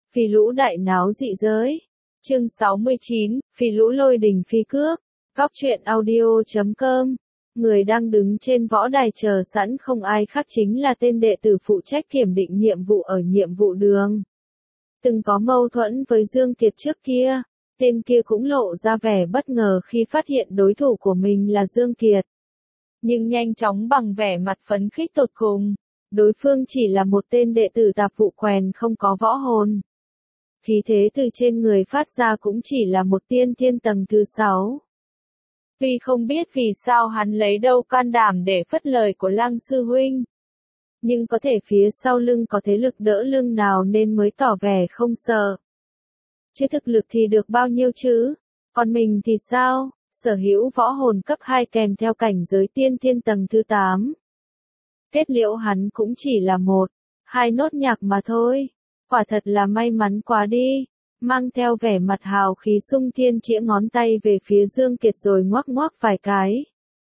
Phi lũ đại náo dị giới. Chương 69, Phi lũ lôi đình phi cước. Góc truyện audio.com. Người đang đứng trên võ đài chờ sẵn không ai khác chính là tên đệ tử phụ trách kiểm định nhiệm vụ ở nhiệm vụ đường. Từng có mâu thuẫn với Dương Kiệt trước kia, tên kia cũng lộ ra vẻ bất ngờ khi phát hiện đối thủ của mình là Dương Kiệt. Nhưng nhanh chóng bằng vẻ mặt phấn khích tột cùng, đối phương chỉ là một tên đệ tử tạp vụ quèn không có võ hồn. Khí thế từ trên người phát ra cũng chỉ là một tiên thiên tầng thứ 6. Tuy không biết vì sao hắn lấy đâu can đảm để phất lời của Lăng sư huynh, nhưng có thể phía sau lưng có thế lực đỡ lưng nào nên mới tỏ vẻ không sợ. Chứ thực lực thì được bao nhiêu chứ? Còn mình thì sao? Sở hữu võ hồn cấp 2 kèm theo cảnh giới tiên thiên tầng thứ 8. Kết liễu hắn cũng chỉ là 1-2 nốt nhạc mà thôi. Quả thật là may mắn quá đi. Mang theo vẻ mặt hào khí Sung Thiên chĩa ngón tay về phía Dương Kiệt rồi ngoắc ngoắc vài cái,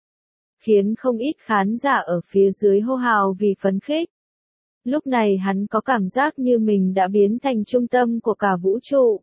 khiến không ít khán giả ở phía dưới hô hào vì phấn khích. Lúc này hắn có cảm giác như mình đã biến thành trung tâm của cả vũ trụ.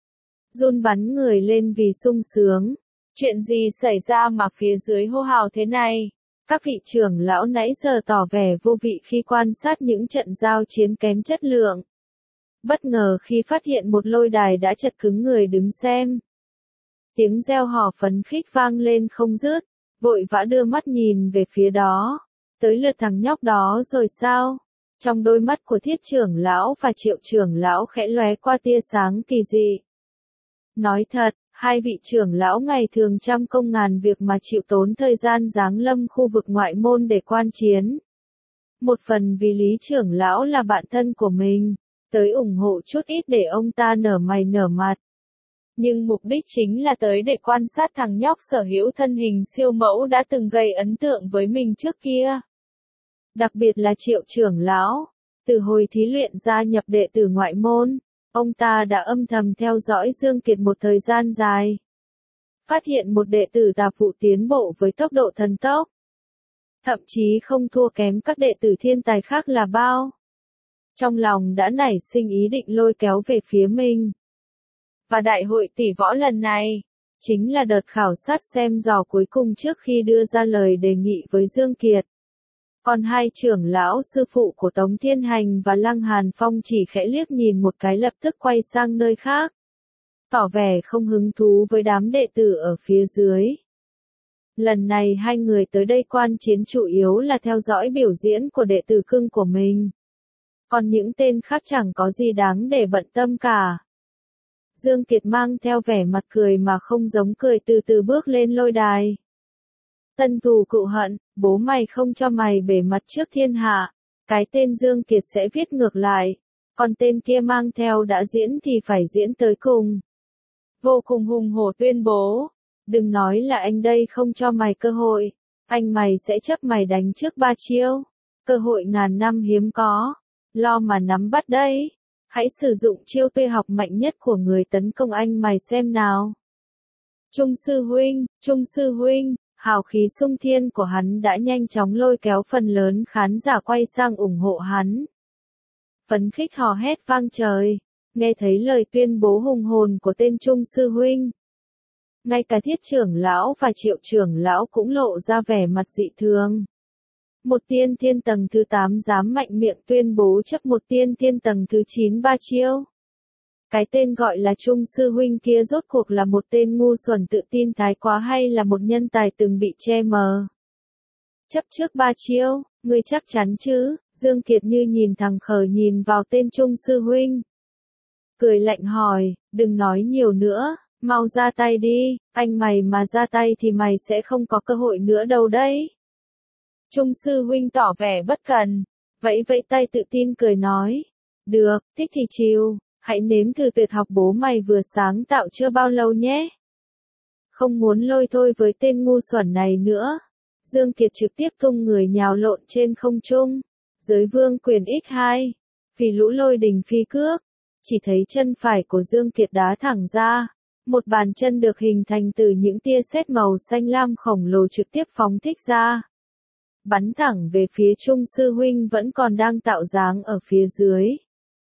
Run bắn người lên vì sung sướng. Chuyện gì xảy ra mà phía dưới hô hào thế này? Các vị trưởng lão nãy giờ tỏ vẻ vô vị khi quan sát những trận giao chiến kém chất lượng. Bất ngờ khi phát hiện một lôi đài đã chật cứng người đứng xem. Tiếng reo hò phấn khích vang lên không dứt, vội vã đưa mắt nhìn về phía đó. Tới lượt thằng nhóc đó rồi sao? Trong đôi mắt của Thiết trưởng lão và Triệu trưởng lão khẽ lóe qua tia sáng kỳ dị. Nói thật, hai vị trưởng lão ngày thường trăm công ngàn việc mà chịu tốn thời gian giáng lâm khu vực ngoại môn để quan chiến. Một phần vì Lý trưởng lão là bạn thân của mình, tới ủng hộ chút ít để ông ta nở mày nở mặt. Nhưng mục đích chính là tới để quan sát thằng nhóc sở hữu thân hình siêu mẫu đã từng gây ấn tượng với mình trước kia. Đặc biệt là Triệu trưởng lão, từ hồi thí luyện gia nhập đệ tử ngoại môn, ông ta đã âm thầm theo dõi Dương Kiệt một thời gian dài. Phát hiện một đệ tử tạp vụ tiến bộ với tốc độ thần tốc. Thậm chí không thua kém các đệ tử thiên tài khác là bao. Trong lòng đã nảy sinh ý định lôi kéo về phía mình. Và đại hội tỷ võ lần này, chính là đợt khảo sát xem dò cuối cùng trước khi đưa ra lời đề nghị với Dương Kiệt. Còn hai trưởng lão sư phụ của Tống Thiên Hành và Lăng Hàn Phong chỉ khẽ liếc nhìn một cái lập tức quay sang nơi khác. Tỏ vẻ không hứng thú với đám đệ tử ở phía dưới. Lần này hai người tới đây quan chiến chủ yếu là theo dõi biểu diễn của đệ tử cưng của mình. Còn những tên khác chẳng có gì đáng để bận tâm cả. Dương Kiệt mang theo vẻ mặt cười mà không giống cười từ từ bước lên lôi đài. Tân thù cựu hận, bố mày không cho mày bể mặt trước thiên hạ. Cái tên Dương Kiệt sẽ viết ngược lại. Còn tên kia mang theo đã diễn thì phải diễn tới cùng. Vô cùng hùng hổ tuyên bố. Đừng nói là anh đây không cho mày cơ hội. Anh mày sẽ chấp mày đánh trước 3 chiêu. Cơ hội ngàn năm hiếm có. Lo mà nắm bắt đấy. Hãy sử dụng chiêu tuyệt học mạnh nhất của người tấn công anh mày xem nào. Trung sư huynh, hào khí Sung Thiên của hắn đã nhanh chóng lôi kéo phần lớn khán giả quay sang ủng hộ hắn. Phấn khích hò hét vang trời, nghe thấy lời tuyên bố hùng hồn của tên Trung sư huynh. Ngay cả Thiết trưởng lão và Triệu trưởng lão cũng lộ ra vẻ mặt dị thường. Một tiên thiên tầng thứ 8 dám mạnh miệng tuyên bố chấp một tiên thiên tầng thứ 9 3 chiêu. Cái tên gọi là Trung sư huynh kia rốt cuộc là một tên ngu xuẩn tự tin thái quá hay là một nhân tài từng bị che mờ. Chấp trước 3 chiêu, ngươi chắc chắn chứ? Dương Kiệt như nhìn thằng khờ nhìn vào tên Trung sư huynh. Cười lạnh hỏi, đừng nói nhiều nữa, mau ra tay đi, anh mày mà ra tay thì mày sẽ không có cơ hội nữa đâu đấy. Trung sư huynh tỏ vẻ bất cần, vẫy vẫy tay tự tin cười nói. Được, thích thì chiều, hãy nếm thử tuyệt học bố mày vừa sáng tạo chưa bao lâu nhé. Không muốn lôi thôi với tên ngu xuẩn này nữa. Dương Kiệt trực tiếp tung người nhào lộn trên không trung. Giới vương quyền x2. Vì lũ lôi đình phi cước. Chỉ thấy chân phải của Dương Kiệt đá thẳng ra. Một bàn chân được hình thành từ những tia sét màu xanh lam khổng lồ trực tiếp phóng thích ra. Bắn thẳng về phía Trung sư huynh vẫn còn đang tạo dáng ở phía dưới.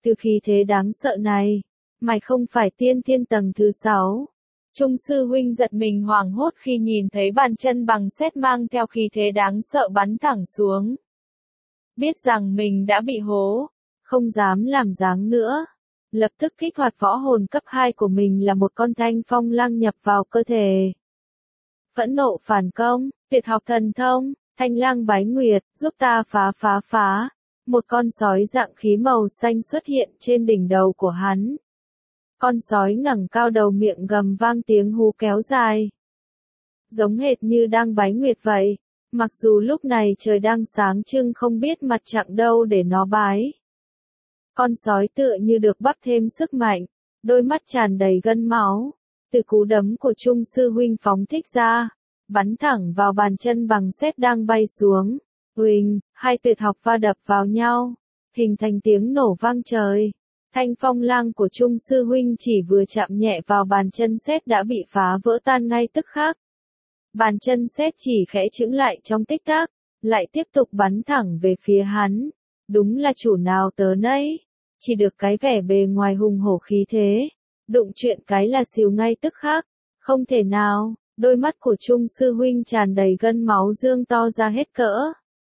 Từ khí thế đáng sợ này, mày không phải tiên thiên tầng thứ 6. Trung sư huynh giật mình hoảng hốt khi nhìn thấy bàn chân bằng sét mang theo khí thế đáng sợ bắn thẳng xuống. Biết rằng mình đã bị hố, không dám làm dáng nữa. Lập tức kích hoạt võ hồn cấp 2 của mình là một con thanh phong lang nhập vào cơ thể. Phẫn nộ phản công, tuyệt học thần thông, thanh lang bái nguyệt, giúp ta phá. Một con sói dạng khí màu xanh xuất hiện trên đỉnh đầu của hắn. Con sói ngẩng cao đầu miệng gầm vang tiếng hú kéo dài. Giống hệt như đang bái nguyệt vậy, mặc dù lúc này trời đang sáng trưng không biết mặt chặng đâu để nó bái. Con sói tựa như được bắp thêm sức mạnh, đôi mắt tràn đầy gân máu, từ cú đấm của Trung sư huynh phóng thích ra, bắn thẳng vào bàn chân bằng sét đang bay xuống. Huỳnh, hai tuyệt học va đập vào nhau, hình thành tiếng nổ vang trời. Thanh phong lang của Trung sư huynh chỉ vừa chạm nhẹ vào bàn chân sét đã bị phá vỡ tan ngay tức khắc. Bàn chân sét chỉ khẽ chững lại trong tích tắc, lại tiếp tục bắn thẳng về phía hắn. Đúng là chủ nào tớ nấy, chỉ được cái vẻ bề ngoài hùng hổ khí thế, đụng chuyện cái là xìu ngay tức khắc, không thể nào, đôi mắt của Trung sư huynh tràn đầy gân máu dương to ra hết cỡ.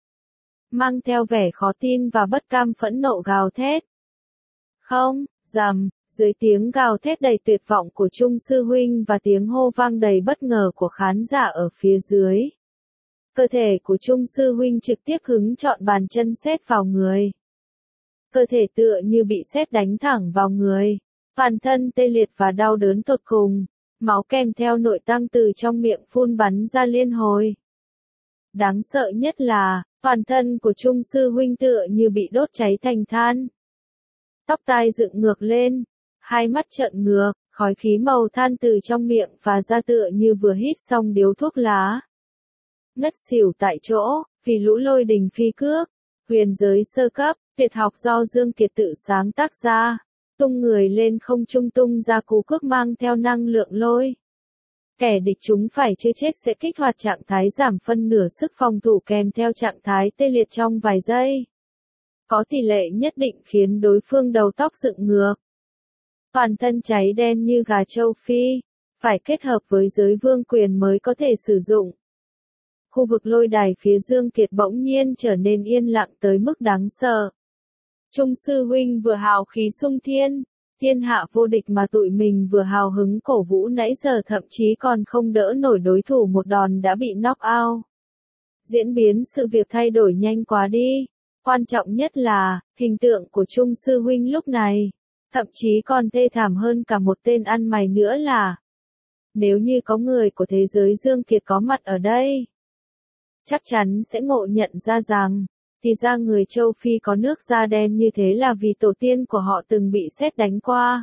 Mang theo vẻ khó tin và bất cam phẫn nộ gào thét. Không, rầm, dưới tiếng gào thét đầy tuyệt vọng của Trung sư huynh và tiếng hô vang đầy bất ngờ của khán giả ở phía dưới. Cơ thể của Trung sư huynh trực tiếp hứng trọn bàn chân sét vào người. Cơ thể tựa như bị sét đánh thẳng vào người, toàn thân tê liệt và đau đớn tột cùng, máu kèm theo nội tạng từ trong miệng phun bắn ra liên hồi. Đáng sợ nhất là, toàn thân của Trung sư huynh tựa như bị đốt cháy thành than. Tóc tai dựng ngược lên, hai mắt trợn ngược, khói khí màu than từ trong miệng phả ra tựa như vừa hít xong điếu thuốc lá. Ngất xỉu tại chỗ, vì lũ lôi đình phi cước, huyền giới sơ cấp, tuyệt học do Dương Kiệt tự sáng tác ra, tung người lên không trung tung ra cú cước mang theo năng lượng lôi. Kẻ địch chúng phải chưa chết sẽ kích hoạt trạng thái giảm phân nửa sức phòng thủ kèm theo trạng thái tê liệt trong vài giây. Có tỷ lệ nhất định khiến đối phương đầu tóc dựng ngược. Toàn thân cháy đen như gà châu Phi, phải kết hợp với giới vương quyền mới có thể sử dụng. Khu vực lôi đài phía Dương Kiệt bỗng nhiên trở nên yên lặng tới mức đáng sợ. Trung sư huynh vừa hào khí sung thiên, thiên hạ vô địch mà tụi mình vừa hào hứng cổ vũ nãy giờ thậm chí còn không đỡ nổi đối thủ một đòn đã bị knock out. Diễn biến sự việc thay đổi nhanh quá đi. Quan trọng nhất là, hình tượng của Trung sư huynh lúc này, thậm chí còn thê thảm hơn cả một tên ăn mày nữa là, nếu như có người của thế giới Dương Kiệt có mặt ở đây, chắc chắn sẽ ngộ nhận ra rằng, thì ra người châu Phi có nước da đen như thế là vì tổ tiên của họ từng bị sét đánh qua.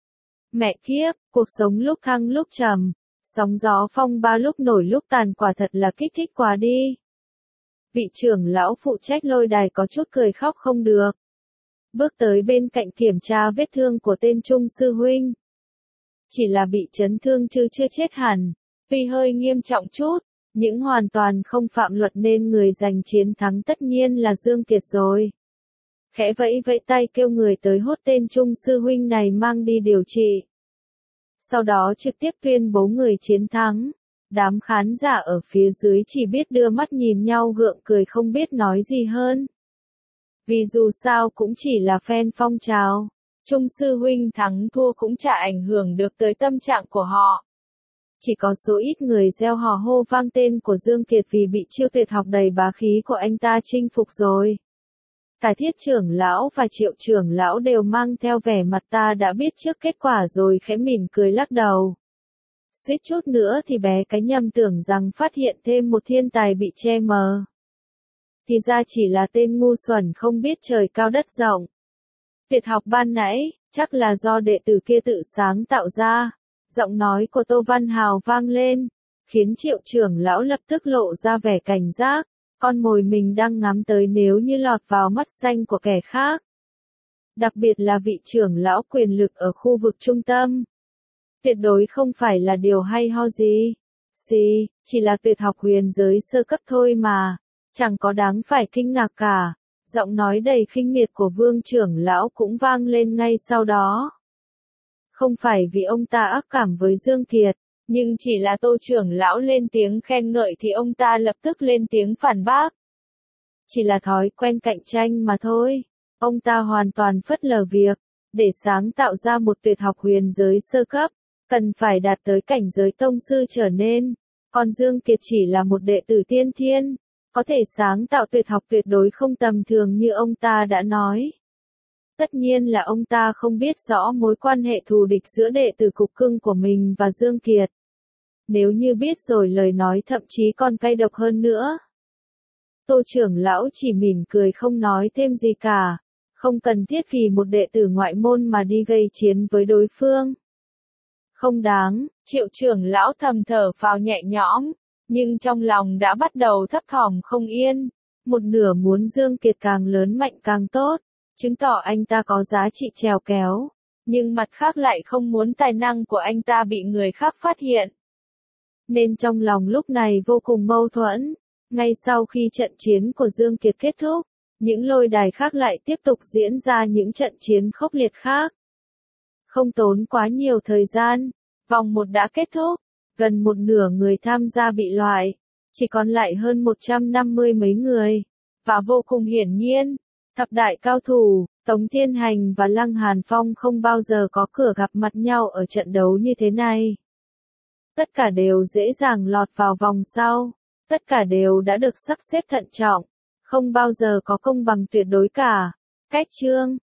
Mẹ kiếp, cuộc sống lúc thăng lúc trầm, sóng gió phong ba lúc nổi lúc tàn quả thật là kích thích quá đi. Vị trưởng lão phụ trách lôi đài có chút cười khóc không được. Bước tới bên cạnh kiểm tra vết thương của tên Trung sư huynh. Chỉ là bị chấn thương chứ chưa chết hẳn, tuy hơi nghiêm trọng chút, nhưng hoàn toàn không phạm luật nên người giành chiến thắng tất nhiên là Dương Kiệt rồi. Khẽ vẫy vẫy tay kêu người tới hốt tên Trung sư huynh này mang đi điều trị. Sau đó trực tiếp tuyên bố người chiến thắng. Đám khán giả ở phía dưới chỉ biết đưa mắt nhìn nhau gượng cười không biết nói gì hơn. Vì dù sao cũng chỉ là fan phong trào, Trung sư huynh thắng thua cũng chả ảnh hưởng được tới tâm trạng của họ. Chỉ có số ít người reo hò hô vang tên của Dương Kiệt vì bị chiêu tuyệt học đầy bá khí của anh ta chinh phục rồi. Cả Thiết trưởng lão và Triệu trưởng lão đều mang theo vẻ mặt ta đã biết trước kết quả rồi khẽ mỉm cười lắc đầu. Suýt chút nữa thì bé cái nhầm tưởng rằng phát hiện thêm một thiên tài bị che mờ. Thì ra chỉ là tên ngu xuẩn không biết trời cao đất rộng. Tuyệt học ban nãy, chắc là do đệ tử kia tự sáng tạo ra. Giọng nói của Tô Văn Hào vang lên, khiến Triệu trưởng lão lập tức lộ ra vẻ cảnh giác, con mồi mình đang ngắm tới nếu như lọt vào mắt xanh của kẻ khác. Đặc biệt là vị trưởng lão quyền lực ở khu vực trung tâm. Tuyệt đối không phải là điều hay ho gì. Chỉ là tuyệt học huyền giới sơ cấp thôi mà, chẳng có đáng phải kinh ngạc cả. Giọng nói đầy khinh miệt của Vương trưởng lão cũng vang lên ngay sau đó. Không phải vì ông ta ác cảm với Dương Kiệt, nhưng chỉ là Tô trưởng lão lên tiếng khen ngợi thì ông ta lập tức lên tiếng phản bác. Chỉ là thói quen cạnh tranh mà thôi. Ông ta hoàn toàn phớt lờ việc, để sáng tạo ra một tuyệt học huyền giới sơ cấp, cần phải đạt tới cảnh giới tông sư trở nên. Còn Dương Kiệt chỉ là một đệ tử tiên thiên, có thể sáng tạo tuyệt học tuyệt đối không tầm thường như ông ta đã nói. Tất nhiên là ông ta không biết rõ mối quan hệ thù địch giữa đệ tử cục cưng của mình và Dương Kiệt. Nếu như biết rồi lời nói thậm chí còn cay độc hơn nữa. Tô trưởng lão chỉ mỉm cười không nói thêm gì cả, không cần thiết vì một đệ tử ngoại môn mà đi gây chiến với đối phương. Không đáng, Triệu trưởng lão thầm thở phào nhẹ nhõm, nhưng trong lòng đã bắt đầu thấp thỏm không yên. Một nửa muốn Dương Kiệt càng lớn mạnh càng tốt, chứng tỏ anh ta có giá trị trèo kéo, nhưng mặt khác lại không muốn tài năng của anh ta bị người khác phát hiện. Nên trong lòng lúc này vô cùng mâu thuẫn. Ngay sau khi trận chiến của Dương Kiệt kết thúc, những lôi đài khác lại tiếp tục diễn ra những trận chiến khốc liệt khác. Không tốn quá nhiều thời gian, vòng 1 đã kết thúc, gần một nửa người tham gia bị loại, chỉ còn lại hơn 150 mấy người. Và vô cùng hiển nhiên, thập đại cao thủ, Tống Thiên Hành và Lăng Hàn Phong không bao giờ có cửa gặp mặt nhau ở trận đấu như thế này. Tất cả đều dễ dàng lọt vào vòng sau, tất cả đều đã được sắp xếp thận trọng, không bao giờ có công bằng tuyệt đối cả. Cách chương